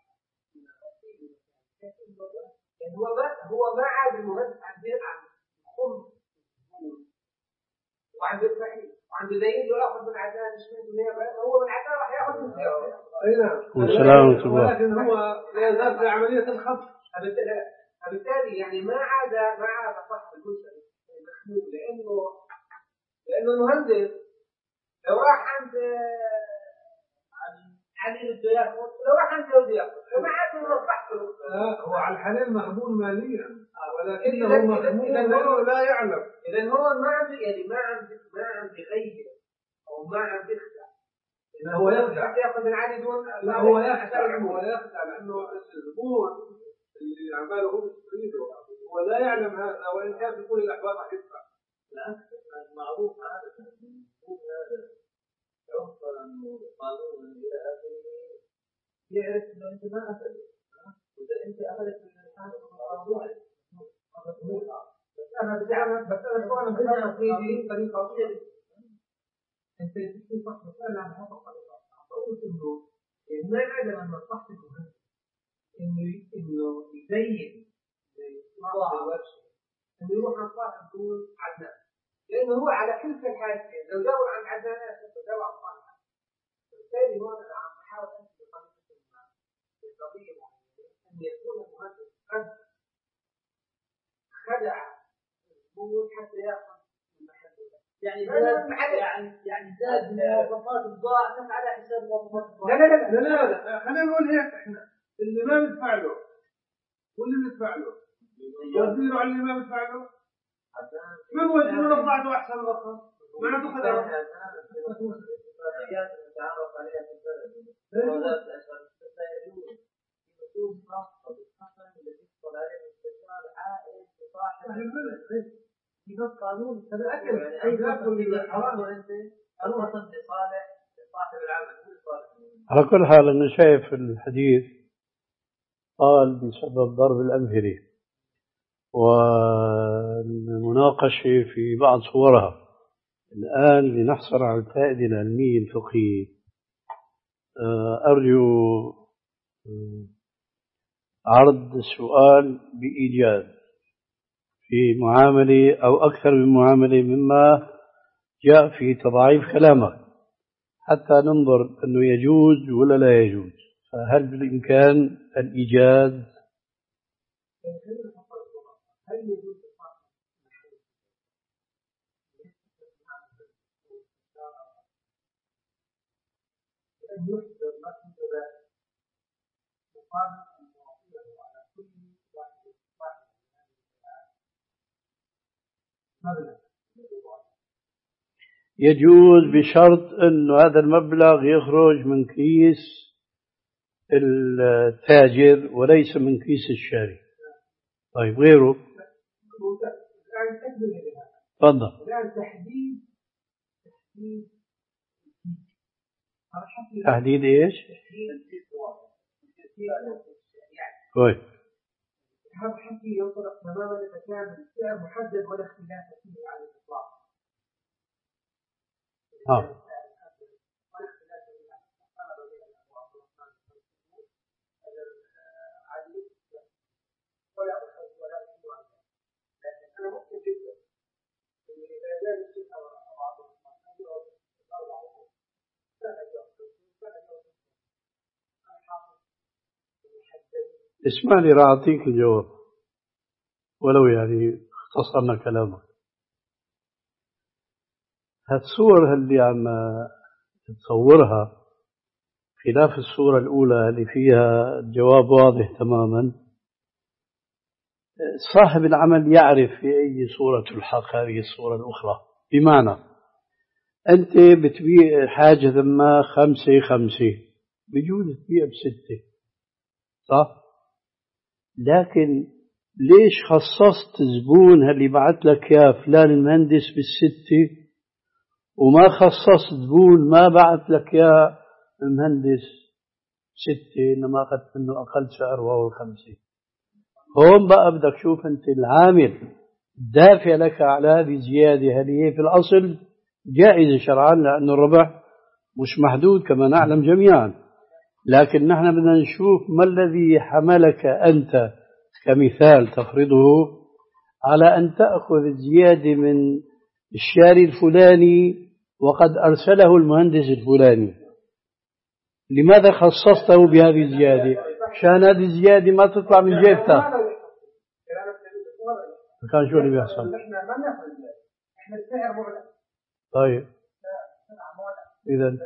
يعني هو ما هو ما عاد المهندس عم بيلعب خم وعند الفحيل وعند دليل يأخذ من عدنان شمال هو من عدنان راح يأخذ من سيارة. أي نعم. ولكن هو لا يزال في عملية الخفض. فبالتالي يعني ما عاد ما عاد صاحب المنشأ المخلوق لأنه لأنه المهندس لو راح عند علي بده ياخذ لو راح عند بده ياخذ فما عاد مصلحته. هو على الحلال مغبون ماليا ولكنه مغبون لا يعلم. إذا هو ما عم يعني ما عم ما عم بيغير أو ما عم بيخدع. هو يخدع ياخذ من علي دون لا هو يخدع هو يخدع لأنه الزبون اللي عماله هو يريده هو لا يعلم هذا وإن كان في كل الأحوال راح يدفع. لا معروف هذا هو هذا عرفا وقانونا إلى آخره يعرف إنه أنت ما أخذت وإذا أنت أخذت من الحال الموضوع بس أنا بدعنا بس أنا سؤال بدعنا في طريقة أنت في فصل سؤال عن هذا الطريقة أقول إنه ما عدم أن مصلحة المهندس إنه إنه يبين لصاحب الورشة إنه يروح عن صاحب دون عدنان لأنه هو على كل الحالتين لو دور عن عدنان أسف دور عن صاحب بالتالي هو أنا عم بحاول أنت بقضية معينة أن يكون المهندس قد خدع الزبون حتى يأخذ المحل يعني يعني يعني زاد مواصفات البضاعة على حساب مواصفات البضاعة. لا لا لا لا لا خلينا نقول هيك إحنا اللي ما بيدفع له واللي بيدفع له وزيره على اللي ما بيدفع له من وزيره له بضاعته أحسن رقم معناته خدع. الاتفاقيات المتعارف عليها في البلد ولا الأشهر يجوز نصوص خاصة بالحكم الذي يحصل عليه المستشار عائد لصاحب البلد في نص قانون تتأكد أي نص اللي حرام أنت الوطن لصالح صاحب العمل مو لصالح. على كل حال أنا شايف الحديث قال بسبب ضرب الأمثلة والمناقشة في بعض صورها. الآن لنحصل على الفائدة العلمية الفقهية أرجو عرض السؤال بإيجاز في معاملة أو أكثر من معاملة مما جاء في تضعيف كلامك حتى ننظر أنه يجوز ولا لا يجوز. فهل بالإمكان الإيجاز؟ هل يجوز أن يحضر مسجد مقابل المواطنين على كل واحد مبلغ يجوز بشرط أن هذا المبلغ يخرج من كيس التاجر وليس من كيس الشاري. طيب غيره تفضل. تحديد تحديد ايش؟ كويس. هذا الحكي ينطبق تماما إذا كان السعر محدد ولا اختلاف فيه على الإطلاق. ها. اسمع لي راح أعطيك الجواب ولو يعني اختصرنا كلامك. هالصور اللي عم تصورها خلاف الصورة الأولى اللي فيها الجواب واضح تماما، صاحب العمل يعرف في أي صورة تلحق هذه الصورة الأخرى. بمعنى أنت بتبيع حاجة ذما خمسة خمسة بجوز تبيع بستة، صح؟ لكن ليش خصصت زبون اللي بعت لك يا فلان المهندس بالستة وما خصصت زبون ما بعت لك يا المهندس ستة إنما أخذت منه أقل سعر وهو خمسة؟ هون بقى بدك شوف أنت العامل دافع لك على هذه الزيادة، هل هي في الأصل جائزة شرعا لأن الربح مش محدود كما نعلم جميعا، لكن نحن بدنا نشوف ما الذي حملك أنت كمثال تفرضه على أن تأخذ الزيادة من الشاري الفلاني وقد أرسله المهندس الفلاني. لماذا خصصته بهذه الزيادة؟ عشان هذه الزيادة ما تطلع من جيبتك. كان شو اللي بيحصل؟ احنا السعر معلن. طيب إذا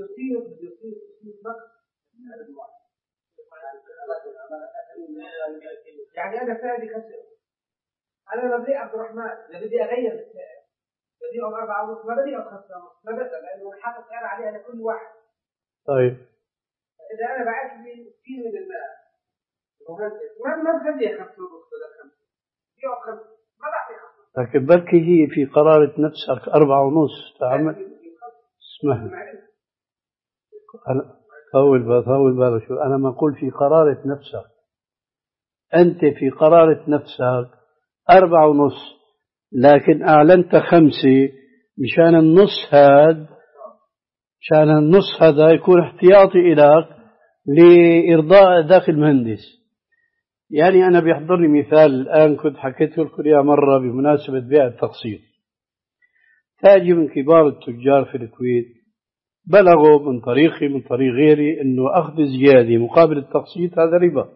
يعني أنا فادي خسر، أنا لما بدي عبد الرحمن إذا بدي أغير السعر بدي أم أربعة ونص ما بدي أخسر ما بدي لأنه حاطط سعر عليه على كل واحد. طيب إذا أنا بعت لي كثير من المال المهندس ما ما بخليه يخسر ولا خمسة بدي أم خمسة ما بعطي خمسة، لكن بركي هي في قرارة نفسك أربعة ونص تعمل. اسمح لي أنا طول بالك طول بالك شو أنا ما أقول في قرارة نفسك، أنت في قرارة نفسك أربعة ونص لكن أعلنت خمسة مشان النص هذا مشان النص هذا يكون احتياطي إليك لإرضاء ذاك المهندس. يعني أنا بيحضرني مثال الآن كنت حكيته لكم إياه مرة بمناسبة بيع التقسيط. تاجي من كبار التجار في الكويت بلغوا من طريقي من طريق غيري أنه أخذ زيادة مقابل التقسيط هذا ربا.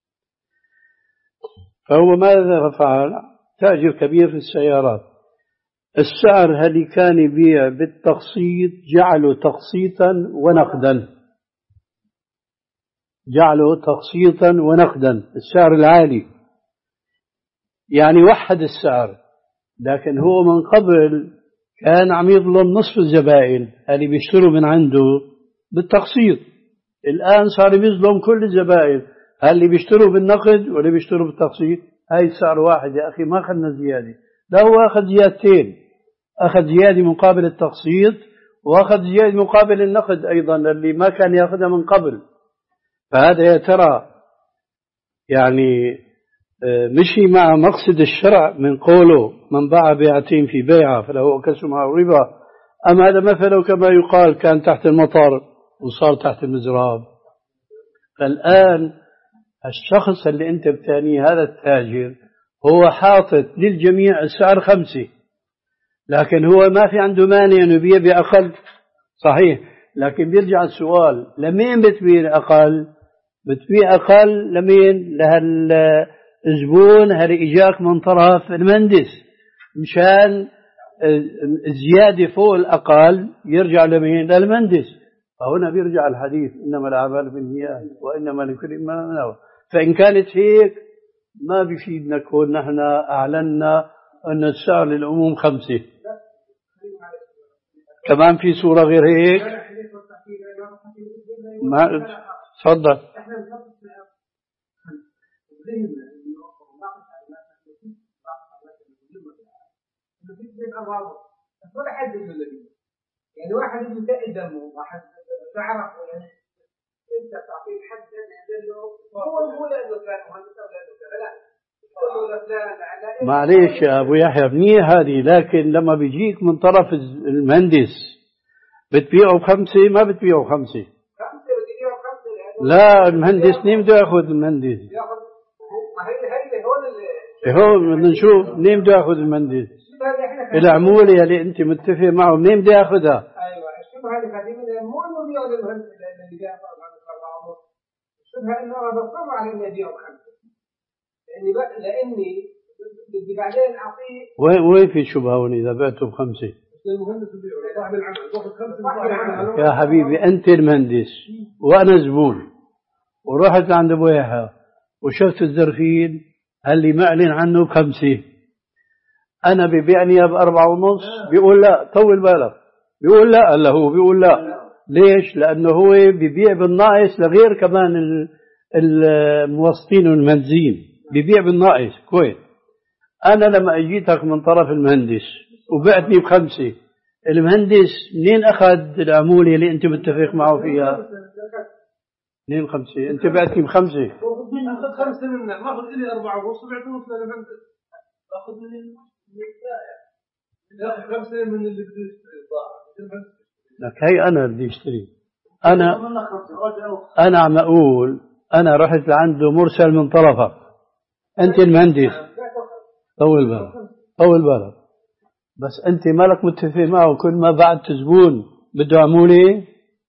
فهو ماذا فعل؟ تاجر كبير في السيارات، السعر اللي كان يبيع بالتقسيط جعله تقسيطا ونقدا، جعله تقسيطا ونقدا السعر العالي، يعني وحد السعر. لكن هو من قبل كان عم يظلم نصف الزبائن اللي بيشتروا من عنده بالتقسيط، الآن صار بيظلم كل الزبائن اللي بيشتروا بالنقد واللي بيشتروا بالتقسيط. هاي السعر واحد يا أخي، ما أخذنا زيادة، لا هو أخذ زيادتين، أخذ زيادة مقابل التقسيط وأخذ زيادة مقابل النقد أيضا اللي ما كان يأخذها من قبل. فهذا يا ترى يعني مشي مع مقصد الشرع من قوله من باع بيعتين في بيعة فله كسمها الربا، أم هذا مثله كما يقال كان تحت المطر وصار تحت المزراب؟ فالآن الشخص اللي أنت بتانيه هذا التاجر هو حاطط للجميع السعر خمسة، لكن هو ما في عنده مانع أنه يبيع بأقل، صحيح، لكن بيرجع السؤال لمين بتبيع أقل؟ بتبيع أقل لمين؟ لهالزبون اللي إجاك من طرف المهندس، مشان الزيادة فوق الأقل يرجع لمين؟ للمهندس. فهنا بيرجع الحديث إنما الأعمال بالنيات وإنما لكل ما نوى. فإن كانت هيك ما بيفيدنا كون نحن أعلنا أن السعر للعموم خمسة، كمان في صورة غير هيك. ما تفضل. يعني واحد يدعي دمه واحد تعرف يعني انت تعطيه حد له هو هو لانه كان مهندس او لانه كان لا معليش يا أبو يحيى منيح هذه، لكن لما بيجيك من طرف المهندس بتبيعه بخمسة ما بتبيعه بخمسة. لا المهندس مين بده ياخذ المهندس؟ هون بدنا نشوف منين بده ياخذ المهندس. العمولة اللي أنت متفق معه منين بده ياخذها؟ أيوة الشبهة اللي هذه من مو إنه بيعود المهندس اللي جاء طبعا الشبهة إنه أنا بصر على إني أبيعه بخمسة، لأني ب... لأني بدي بعدين أعطيه. وين وين في شبهة هون إذا بعته بخمسة؟ المهندس بيعه صاحب العمل باخذ خمسة. يا حبيبي أنت المهندس وأنا زبون ورحت عند أبو يحيى وشفت الزرفين اللي معلن عنه بخمسة، أنا ببيعني بأربعة ونص بيقول لا طول بالك، بيقول لا هلا هو بيقول لا. ليش؟ لأنه هو بيبيع بالناقص لغير كمان الموسطين والمنزين بيبيع بالناقص كويس. أنا لما أجيتك من طرف المهندس وبعتني بخمسة، المهندس منين أخذ العمولة اللي أنت متفق معه فيها؟ منين خمسة؟ أنت بعتني بخمسة. أخذ خمسة منك، ما أخذ إلي أربعة ونص وبعته نص للمهندس. أخذ من لا خمسة من اللي بده يشتري. لك هي أنا بدي أشتري. أنا أنا عم أقول أنا رحت لعنده مرسل من طرفك، أنت المهندس طول بالك طول بالك، بس أنت مالك متفق معه كل ما بعد زبون بده عمولة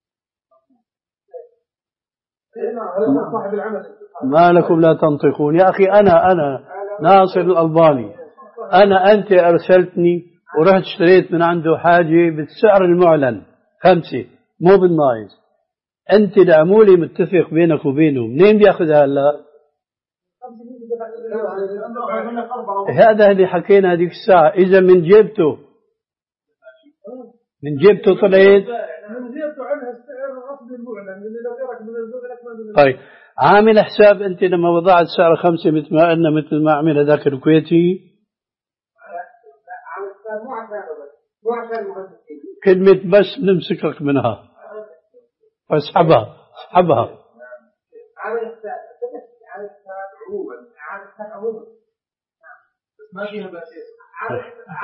ما لكم لا تنطقون. يا أخي أنا أنا ناصر الألباني، أنا أنت أرسلتني ورحت اشتريت من عنده حاجة بالسعر المعلن خمسة مو بالناقص، أنت العمولة متفق بينك وبينه منين بياخذها هلا؟ هذا اللي حكينا هذيك الساعة. إذا من جيبته من جيبته طلعت من جيبته عنها السعر الرسمي المعلن اللي لو غيرك من الزوج لك ما من. طيب عامل حساب أنت لما وضعت سعر خمسة مثل ما قلنا مثل ما عمل هذاك الكويتي؟ عامل حساب مو عشان مو عشان المهندسين. كلمة بس نمسكك منها فاسحبها اسحبها. عامل حساب عامل حساب عموما عامل حساب عموما بس ما فيها بس عامل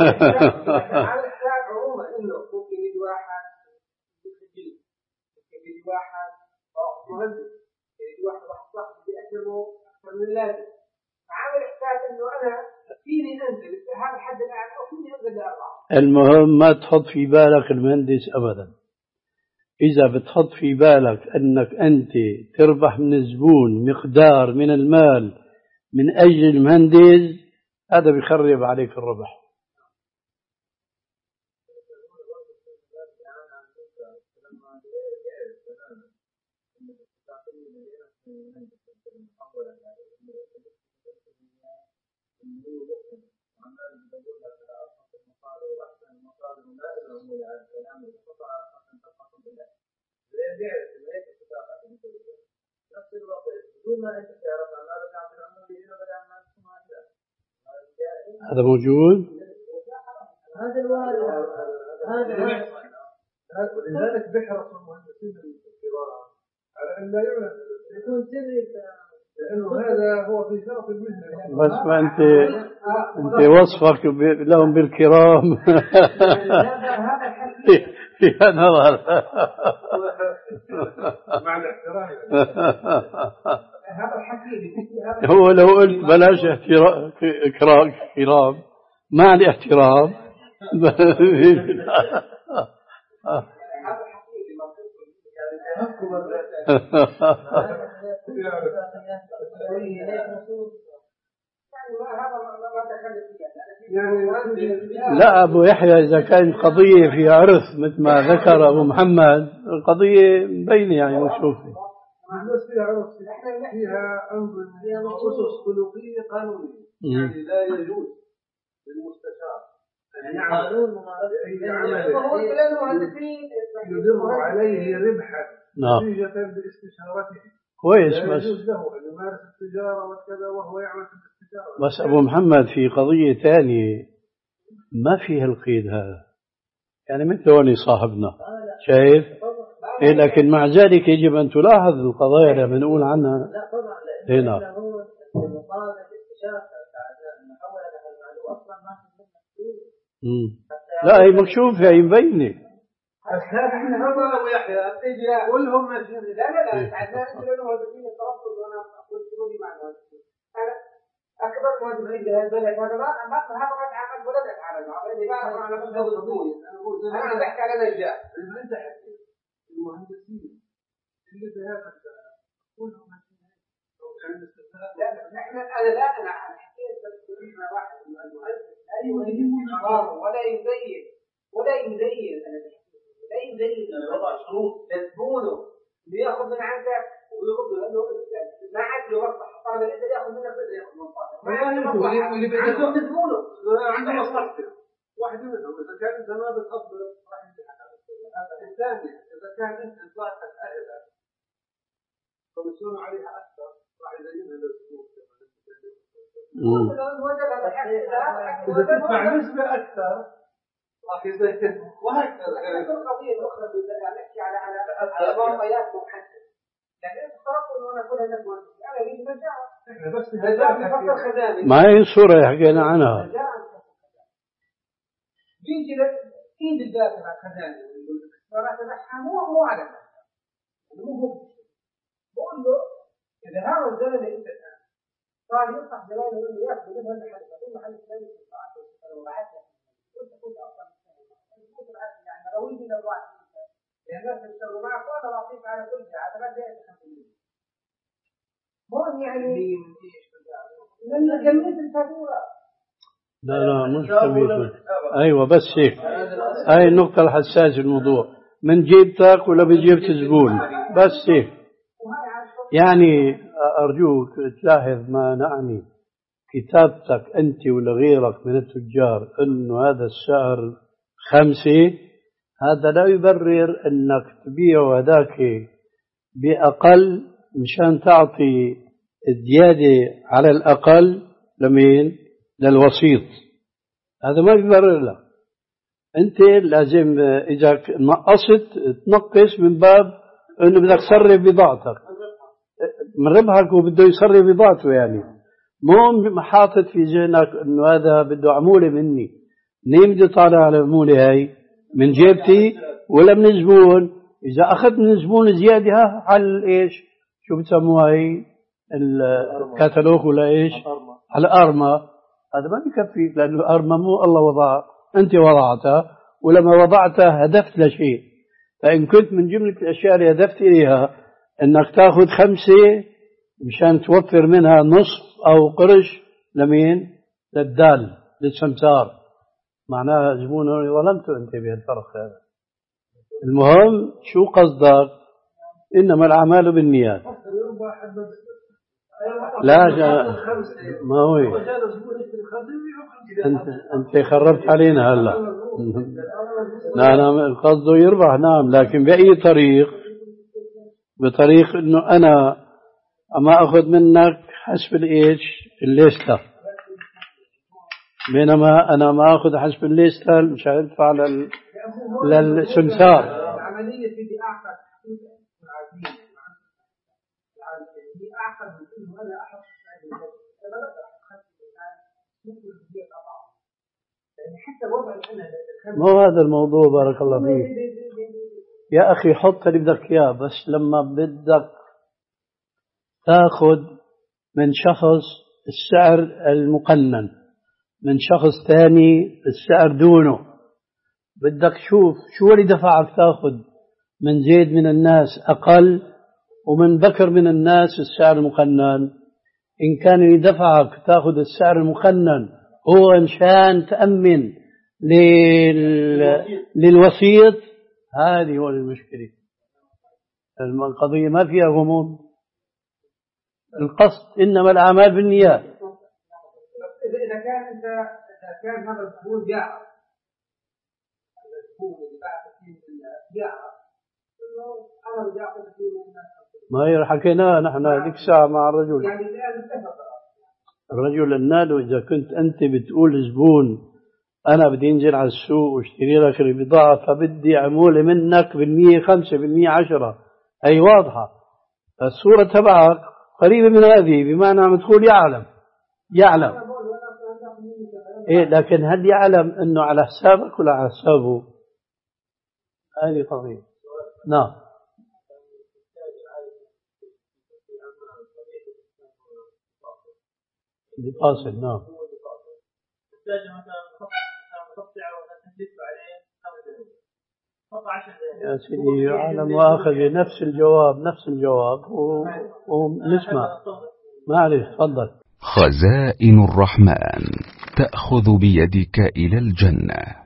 حساب عموما إنه ممكن يجي واحد يسجل، ممكن يجي واحد مهندس، يجي واحد واحد صاحب بيأجره أكثر من اللازم. عامل حساب إنه أنا فيني أنزل هذا الحد الأعلى أو فيني أنزل لأربعة. المهم ما تحط في بالك المهندس أبدا. إذا بتحط في بالك أنك أنت تربح من الزبون مقدار من المال من أجل المهندس، هذا بيخرب عليك الربح. هذا موجود. هذا الوارد هذا ولذلك بحرص المهندسين الكبار على أن لا يعلن يكون سري، لأنه هذا هو في شرف المهنة. بس ما أنت أنت وصفك لهم بالكرام يا نظر مع الاحترام. هذا الحكي هو لو قلت بلاش احترام كرام كرام مع الاحترام لا أبو يحيى إذا كانت قضية في عرف مثل ما ذكر أبو محمد القضية مبينة يعني وشوفي فيها أنظمة أسس خلقية قانونية، يعني لا يجوز للمستشار أن يعمل أي عمل يدر عليه ربحا نتيجة باستشارته. كويس لا بس يجوز له أن يمارس التجارة وكذا وهو يعمل في الاستشارة. بس أبو محمد في قضية ثانية ما فيها القيد هذا، يعني مثل هوني صاحبنا شايف إيه، لكن مع ذلك يجب أن تلاحظ القضايا اللي بنقول عنها. لا طبعا هنا لا هي مكشوفة هي مبينة. احنا هم ويحيى تيجي كلهم ماشيين. لا لا لا عندنا انت لانه موظفين الترصد وانا اقول شنو مع الموظفين. انا اكبر موظفين في البلد هذا ما ما هذا ما تعامل ولا تتعامل معه. اللي بعرف انا بس هذا الضوء انا انا بحكي على نجاح. انت حكي المهندسين اللي في هذا كلهم ماشيين. لا احنا انا لا انا حكيت بس مع واحد من المهندس لا يريد قرار ولا يزين ولا يزين انا لا يزين وضع شروط تزبونه بياخذ من عندك وياخذ لانه ما عاد يوضح طالب انت ياخذ منك بده ياخذ من طالب ما عنده مصلحه واللي بده تزبونه عنده مصلحته واحد منهم اذا كان انت ما بتقدر راح ينتهي هذا الثاني اذا كان انت ذاتك اهلها فمسؤول عليها اكثر راح يزينها للزبون إذا تدفع نسبة أكثر راح يزيد وهكذا. القضية الأخرى نحكي على على على معطيات محددة. يعني أنت فرضت إنه أنا كلها نسبة أنا بيجي مجاعة. إحنا بس مجاعة بفكر خدامي. ما هي الصورة حكينا عنها. بيجي إيد الذات مع خدامي والإكسسوارات تبعها مو مو على مو هو. بقول له إذا هذا الزلمة أنت قال ينصح جلاله انه ياخذ منها المحل يقول محل الثاني في القاعه لو بعثها كنت كنت اصلا كنت بعث يعني روي من الواحد لان الناس يشتغلوا معك وانا بعطيك على كل شيء على ثلاث دقائق خمسين مهم يعني من جميع الفاتوره لا لا مش كمية ايوه بس هيك هاي النقطة الحساسة الموضوع من جيبتك ولا بجيبة الزبون بس هيك يعني أرجوك تلاحظ ما نعني كتابتك أنت ولا غيرك من التجار أنه هذا السعر خمسة هذا لا يبرر أنك تبيع هذاك بأقل مشان تعطي الزيادة على الأقل لمين للوسيط هذا ما يبرر لك أنت لازم إذا نقصت تنقص من باب أنه بدك تصرف بضاعتك من ربحك وبده يصرف بضاعته يعني مو حاطط في ذهنك انه هذا بده عموله مني منين بدي طالع على العموله هاي من جيبتي ولا من الزبون اذا اخذت من الزبون زياده ها على ايش شو بسموها هي الكتالوج ولا ايش على الارما هذا ما بكفي لانه الارما مو الله وضعها انت وضعتها ولما وضعتها هدفت لشيء فان كنت من جمله الاشياء اللي هدفت اليها انك تاخذ خمسة مشان توفر منها نصف او قرش لمين للدال للسمسار معناها زبونه ظلمته انت بهالفرق هذا المهم شو قصدك انما الاعمال بالنيات لا جا ما هو انت انت خربت علينا هلا لا انا قصده يربح نعم لكن باي طريق بطريق انه انا اما اخذ منك حسب الايش الليسته بينما انا ما اخذ حسب الليسته مش هدفع لل للسمسار العمليه في اعقد في اعقد من انه انا احط حتى الوضع انا مو هذا الموضوع بارك الله فيك يا أخي حط اللي بدك إياه بس لما بدك تأخذ من شخص السعر المقنن من شخص ثاني السعر دونه بدك شوف شو اللي دفعك تأخذ من زيد من الناس أقل ومن بكر من الناس السعر المقنن إن كان اللي دفعك تأخذ السعر المقنن هو مشان تأمن لل... للوسيط هذه هو المشكلة القضية ما فيها غموض القصد إنما الأعمال بالنيات إذا كان أنت إذا كان هذا الزبون جاع الزبون اللي باع فيه جاع أنا بدي أخذ فيه ما هي حكيناها نحن هذيك الساعة مع الرجل يعني الآن اتفق الرجل النادو إذا كنت أنت بتقول زبون أنا بدي أنزل على السوق واشتري لك البضاعة فبدي عمولة منك بالمية خمسة بالمية عشرة هي واضحة الصورة تبعك قريبة من هذه بمعنى عم تقول يعلم يعلم إيه لكن هل يعلم أنه على حسابك ولا على حسابه؟ هذه قضية. نعم. بفاصل. نعم. يا سيدي على مؤاخذة نفس الجواب نفس الجواب و... ونسمع. ما أعرف. تفضل. خزائن الرحمن تأخذ بيدك إلى الجنة.